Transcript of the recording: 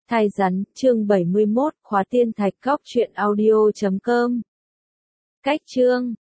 Thai rắn, chương 71, khóa tiên thạch, góc truyện audio.com. Cách chương